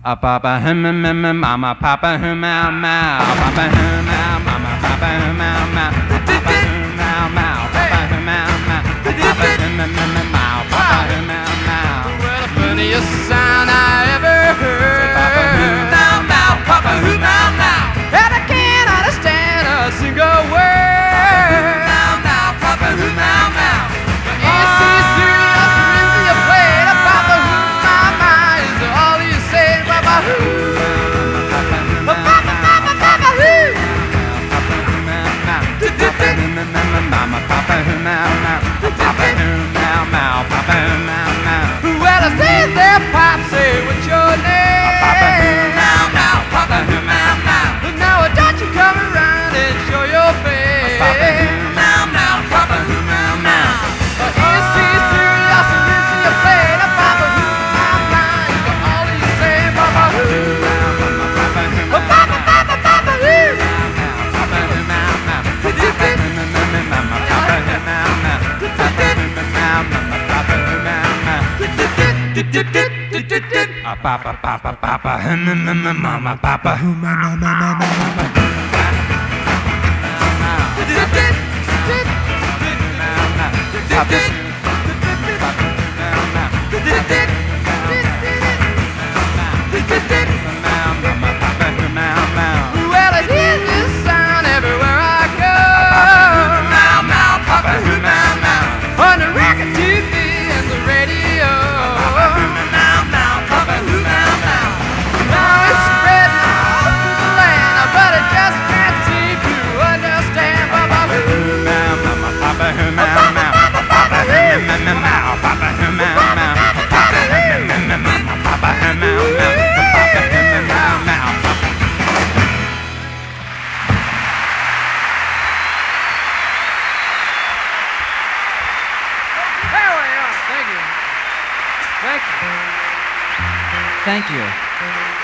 Papa hum mama papa hum mau mau papa hum mau mama papa hum mau mau papa hum mau mau papa hum mau mau papa hum mau papa hum mau mau. Well, the funniest sound I ever heard. Papa hum mau mau papa hum mau mau. And I can't understand a single word. Mau mau papa hum mau mau. Is he serious? Really you played a Papa Who Mama is all you say, Papa Who? Papa Who? Mama papa hum mau mau papa hum mau mau papa hum mau mau. Well, I say there, Pop, say what's your name? Papa hum mau mau papa hum mau mau. Now don't you come around and show your face. Papa hum mau mau papa hum mau mau. Is he serious? Really you played a Papa Who Mama is all you say, Papa Who? Papa Who? Papa papa papa mama papa mama mama Well, I hear this sound everywhere I go. On the record TV and the radio. Now it's spreading all through the land, but it just can't seem to understand. Papa Who? There we are. Thank you. Thank you. Thank you.